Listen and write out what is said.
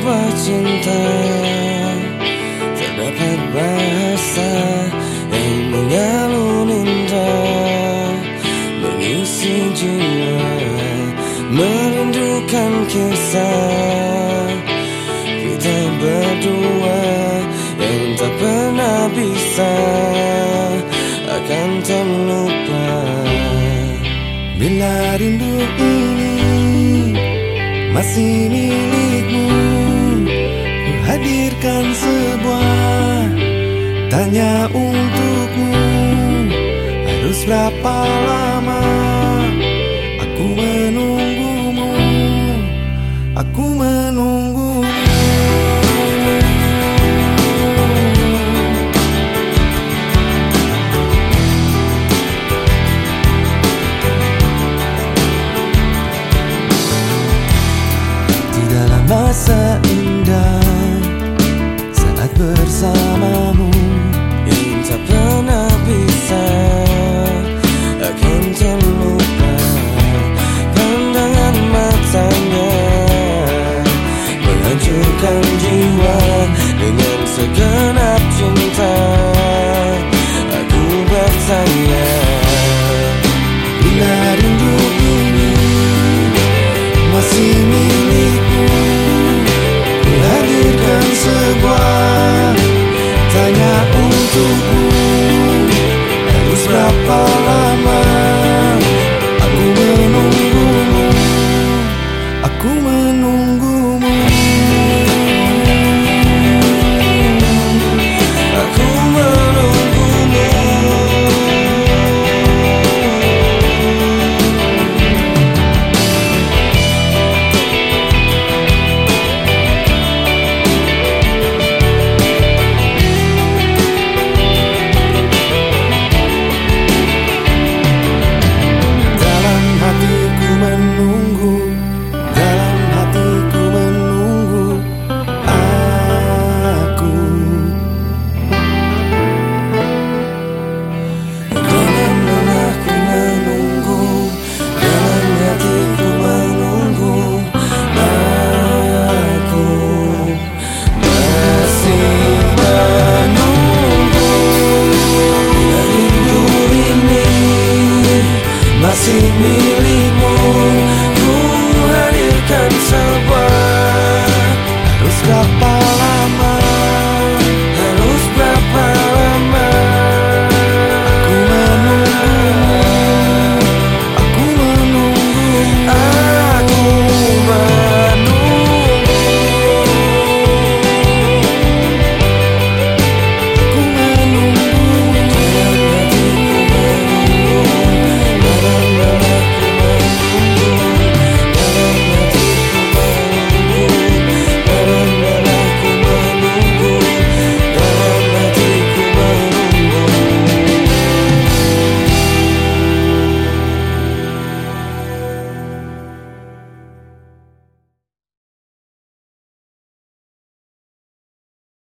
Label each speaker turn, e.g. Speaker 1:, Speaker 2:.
Speaker 1: sebuah cinta, terdapat bahasa yang mengalun indah, mengisi jiwa, merindukan kisah kita berdua yang tak pernah bisa akan terlupa. Bila rindu ini masih milikmu, ku hadirkan sebuah tanya untukmu. Harus berapa lama aku menunggumu, aku menunggumu. Masa indah saat bersamamu yang tak pernah bisa akan terlupa. Pandangan matanya menghancurkan jiwa, dengan segenap cinta aku bertanya.